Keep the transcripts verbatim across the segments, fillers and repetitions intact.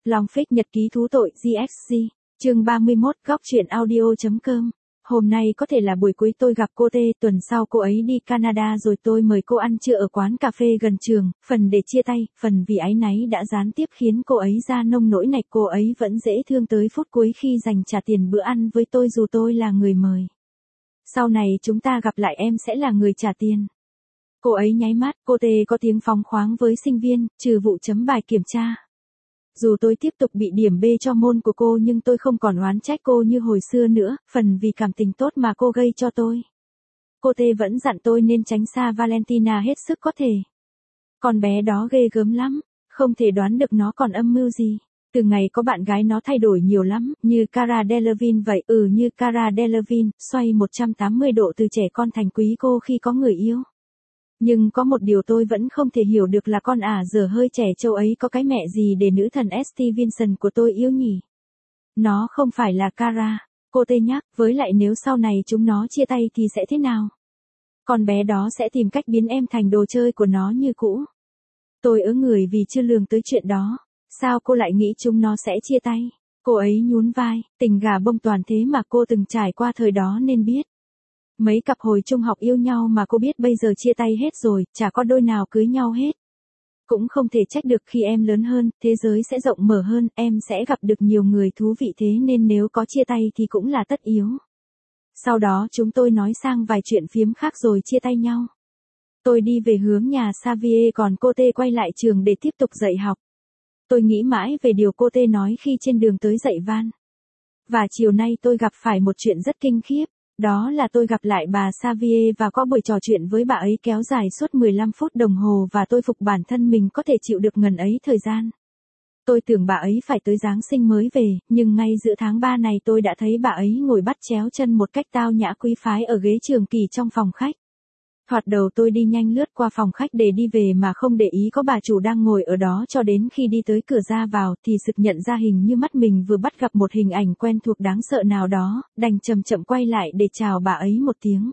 Long Fake nhật ký thú tội giê ích giê, chương ba mươi mốt, góc truyện audio.com. Hôm nay có thể là buổi cuối tôi gặp cô T, tuần sau cô ấy đi Canada rồi tôi mời cô ăn trưa ở quán cà phê gần trường, phần để chia tay, phần vì áy náy đã gián tiếp khiến cô ấy ra nông nỗi này, cô ấy vẫn dễ thương tới phút cuối khi dành trả tiền bữa ăn với tôi dù tôi là người mời. Sau này chúng ta gặp lại em sẽ là người trả tiền. Cô ấy nháy mắt, cô T có tiếng phóng khoáng với sinh viên, trừ vụ chấm bài kiểm tra. Dù tôi tiếp tục bị điểm B cho môn của cô nhưng tôi không còn oán trách cô như hồi xưa nữa, phần vì cảm tình tốt mà cô gây cho tôi. Cô T vẫn dặn tôi nên tránh xa Valentina hết sức có thể. Con bé đó ghê gớm lắm, không thể đoán được nó còn âm mưu gì. Từ ngày có bạn gái nó thay đổi nhiều lắm, như Cara Delevingne vậy, ừ như Cara Delevingne, xoay một trăm tám mươi độ từ trẻ con thành quý cô khi có người yêu. Nhưng có một điều tôi vẫn không thể hiểu được là con ả dở hơi trẻ trâu ấy có cái mẹ gì để nữ thần Stevenson của tôi yêu nhỉ? Nó không phải là Cara, cô T nhắc, với lại nếu sau này chúng nó chia tay thì sẽ thế nào? Con bé đó sẽ tìm cách biến em thành đồ chơi của nó như cũ. Tôi ớ người vì chưa lường tới chuyện đó. Sao cô lại nghĩ chúng nó sẽ chia tay? Cô ấy nhún vai, tình gà bông toàn thế mà cô từng trải qua thời đó nên biết. Mấy cặp hồi trung học yêu nhau mà cô biết bây giờ chia tay hết rồi, chả có đôi nào cưới nhau hết. Cũng không thể trách được khi em lớn hơn, thế giới sẽ rộng mở hơn, em sẽ gặp được nhiều người thú vị thế nên nếu có chia tay thì cũng là tất yếu. Sau đó chúng tôi nói sang vài chuyện phiếm khác rồi chia tay nhau. Tôi đi về hướng nhà Xavier còn cô T quay lại trường để tiếp tục dạy học. Tôi nghĩ mãi về điều cô T nói khi trên đường tới dạy Van. Và chiều nay tôi gặp phải một chuyện rất kinh khiếp. Đó là tôi gặp lại bà Xavier và có buổi trò chuyện với bà ấy kéo dài suốt mười lăm phút đồng hồ và tôi phục bản thân mình có thể chịu được ngần ấy thời gian. Tôi tưởng bà ấy phải tới Giáng sinh mới về, nhưng ngay giữa tháng ba này tôi đã thấy bà ấy ngồi bắt chéo chân một cách tao nhã quý phái ở ghế trường kỳ trong phòng khách. Thoạt đầu tôi đi nhanh lướt qua phòng khách để đi về mà không để ý có bà chủ đang ngồi ở đó cho đến khi đi tới cửa ra vào thì sực nhận ra hình như mắt mình vừa bắt gặp một hình ảnh quen thuộc đáng sợ nào đó, đành chậm chậm quay lại để chào bà ấy một tiếng.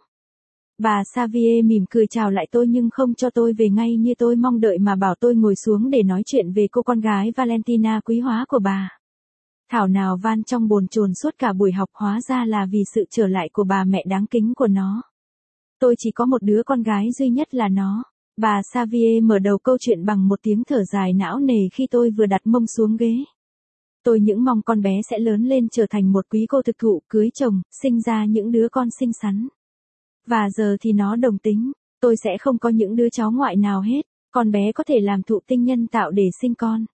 Bà Xavier mỉm cười chào lại tôi nhưng không cho tôi về ngay như tôi mong đợi mà bảo tôi ngồi xuống để nói chuyện về cô con gái Valentina quý hóa của bà. Thảo nào Van trong bồn chồn suốt cả buổi học hóa ra là vì sự trở lại của bà mẹ đáng kính của nó. Tôi chỉ có một đứa con gái duy nhất là nó. Bà Xavier mở đầu câu chuyện bằng một tiếng thở dài não nề khi tôi vừa đặt mông xuống ghế. Tôi những mong con bé sẽ lớn lên trở thành một quý cô thực thụ, cưới chồng, sinh ra những đứa con xinh xắn. Và giờ thì nó đồng tính, tôi sẽ không có những đứa cháu ngoại nào hết, con bé có thể làm thụ tinh nhân tạo để sinh con.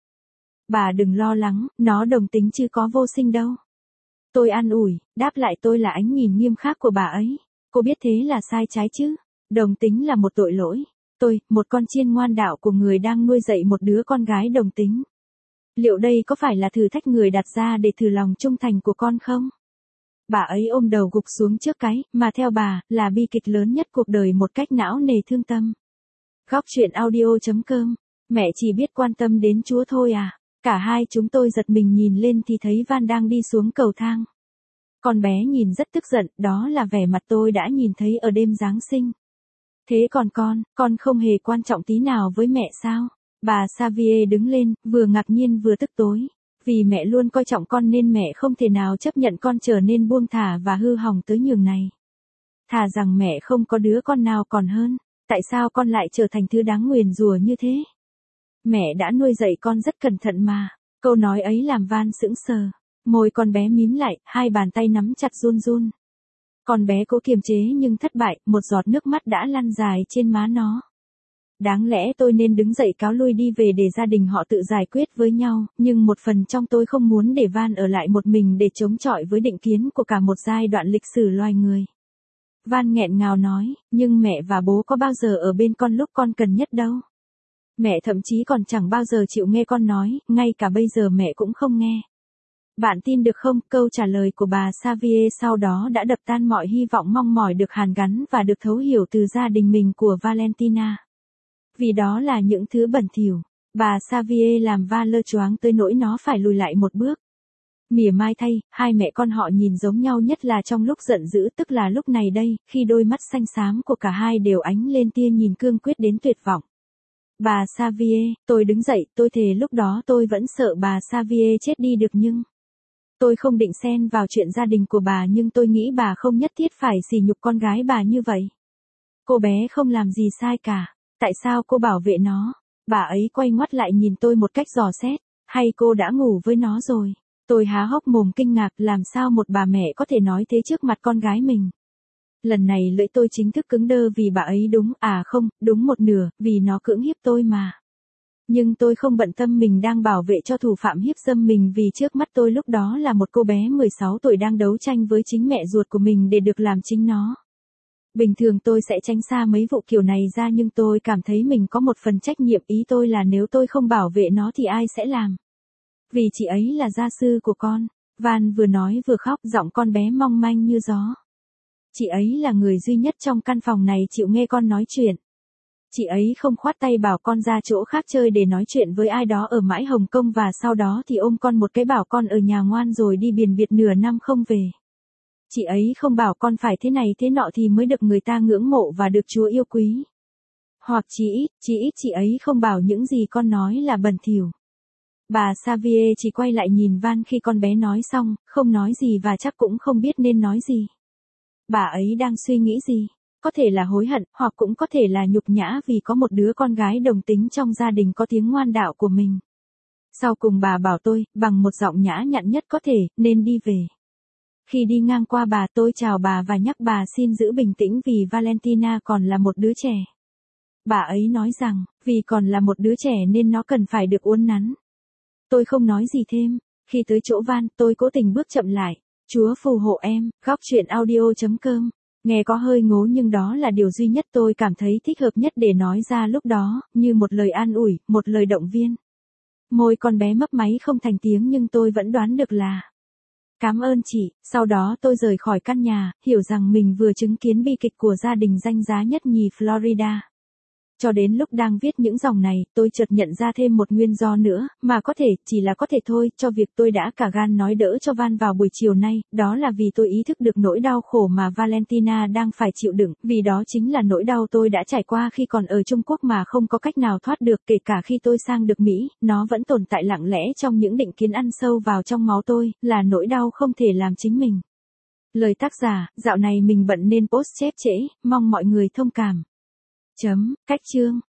Bà đừng lo lắng, nó đồng tính chứ có vô sinh đâu. Tôi an ủi, đáp lại tôi là ánh nhìn nghiêm khắc của bà ấy. Cô biết thế là sai trái chứ. Đồng tính là một tội lỗi. Tôi, một con chiên ngoan đạo của người đang nuôi dạy một đứa con gái đồng tính. Liệu đây có phải là thử thách người đặt ra để thử lòng trung thành của con không? Bà ấy ôm đầu gục xuống trước cái, mà theo bà, là bi kịch lớn nhất cuộc đời một cách não nề thương tâm. Góc truyện audio.com. Mẹ chỉ biết quan tâm đến Chúa thôi à? Cả hai chúng tôi giật mình nhìn lên thì thấy Van đang đi xuống cầu thang. Con bé nhìn rất tức giận, đó là vẻ mặt tôi đã nhìn thấy ở đêm Giáng sinh. Thế còn con, con không hề quan trọng tí nào với mẹ sao? Bà Xavier đứng lên, vừa ngạc nhiên vừa tức tối. Vì mẹ luôn coi trọng con nên mẹ không thể nào chấp nhận con trở nên buông thả và hư hỏng tới nhường này. Thà rằng mẹ không có đứa con nào còn hơn, tại sao con lại trở thành thứ đáng nguyền rủa như thế? Mẹ đã nuôi dạy con rất cẩn thận mà. Câu nói ấy làm Van sững sờ. Môi con bé mím lại, hai bàn tay nắm chặt run run. Con bé cố kiềm chế nhưng thất bại, một giọt nước mắt đã lăn dài trên má nó. Đáng lẽ tôi nên đứng dậy cáo lui đi về để gia đình họ tự giải quyết với nhau, nhưng một phần trong tôi không muốn để Van ở lại một mình để chống chọi với định kiến của cả một giai đoạn lịch sử loài người. Van nghẹn ngào nói, nhưng mẹ và bố có bao giờ ở bên con lúc con cần nhất đâu. Mẹ thậm chí còn chẳng bao giờ chịu nghe con nói, ngay cả bây giờ mẹ cũng không nghe. Bạn tin được không, câu trả lời của bà Xavier sau đó đã đập tan mọi hy vọng mong mỏi được hàn gắn và được thấu hiểu từ gia đình mình của Valentina. Vì đó là những thứ bẩn thỉu. Bà Xavier làm Van lơ choáng tới nỗi nó phải lùi lại một bước. Mỉa mai thay, hai mẹ con họ nhìn giống nhau nhất là trong lúc giận dữ, tức là lúc này đây, khi đôi mắt xanh xám của cả hai đều ánh lên tia nhìn cương quyết đến tuyệt vọng. Bà Xavier, tôi đứng dậy, tôi thề lúc đó tôi vẫn sợ bà Xavier chết đi được nhưng... Tôi không định xen vào chuyện gia đình của bà nhưng tôi nghĩ bà không nhất thiết phải sỉ nhục con gái bà như vậy. Cô bé không làm gì sai cả, tại sao cô bảo vệ nó? Bà ấy quay ngoắt lại nhìn tôi một cách dò xét, hay cô đã ngủ với nó rồi? Tôi há hốc mồm kinh ngạc, làm sao một bà mẹ có thể nói thế trước mặt con gái mình. Lần này lưỡi tôi chính thức cứng đơ vì bà ấy đúng, à không, đúng một nửa, vì nó cưỡng hiếp tôi mà. Nhưng tôi không bận tâm mình đang bảo vệ cho thủ phạm hiếp dâm mình vì trước mắt tôi lúc đó là một cô bé mười sáu tuổi đang đấu tranh với chính mẹ ruột của mình để được làm chính nó. Bình thường tôi sẽ tránh xa mấy vụ kiểu này ra nhưng tôi cảm thấy mình có một phần trách nhiệm, ý tôi là nếu tôi không bảo vệ nó thì ai sẽ làm. Vì chị ấy là gia sư của con. Van vừa nói vừa khóc, giọng con bé mong manh như gió. Chị ấy là người duy nhất trong căn phòng này chịu nghe con nói chuyện. Chị ấy không khoát tay bảo con ra chỗ khác chơi để nói chuyện với ai đó ở mãi Hồng Kông và sau đó thì ôm con một cái bảo con ở nhà ngoan rồi đi biển biệt nửa năm không về. Chị ấy không bảo con phải thế này thế nọ thì mới được người ta ngưỡng mộ và được Chúa yêu quý. Hoặc chỉ ít, chỉ ít chị ấy không bảo những gì con nói là bẩn thỉu. Bà Xavier chỉ quay lại nhìn Van khi con bé nói xong, không nói gì và chắc cũng không biết nên nói gì. Bà ấy đang suy nghĩ gì? Có thể là hối hận, hoặc cũng có thể là nhục nhã vì có một đứa con gái đồng tính trong gia đình có tiếng ngoan đạo của mình. Sau cùng bà bảo tôi, bằng một giọng nhã nhặn nhất có thể, nên đi về. Khi đi ngang qua bà tôi chào bà và nhắc bà xin giữ bình tĩnh vì Valentina còn là một đứa trẻ. Bà ấy nói rằng, vì còn là một đứa trẻ nên nó cần phải được uốn nắn. Tôi không nói gì thêm. Khi tới chỗ Van, tôi cố tình bước chậm lại. Chúa phù hộ em, góc truyện audio chấm com. Nghe có hơi ngố nhưng đó là điều duy nhất tôi cảm thấy thích hợp nhất để nói ra lúc đó, như một lời an ủi, một lời động viên. Môi con bé mấp máy không thành tiếng nhưng tôi vẫn đoán được là cảm ơn chị. Sau đó tôi rời khỏi căn nhà, hiểu rằng mình vừa chứng kiến bi kịch của gia đình danh giá nhất nhì Florida. Cho đến lúc đang viết những dòng này, tôi chợt nhận ra thêm một nguyên do nữa, mà có thể, chỉ là có thể thôi, cho việc tôi đã cả gan nói đỡ cho Van vào buổi chiều nay, đó là vì tôi ý thức được nỗi đau khổ mà Valentina đang phải chịu đựng, vì đó chính là nỗi đau tôi đã trải qua khi còn ở Trung Quốc mà không có cách nào thoát được, kể cả khi tôi sang được Mỹ, nó vẫn tồn tại lặng lẽ trong những định kiến ăn sâu vào trong máu tôi, là nỗi đau không thể làm chính mình. Lời tác giả, dạo này mình bận nên post chép trễ, mong mọi người thông cảm. Chấm, cách chương.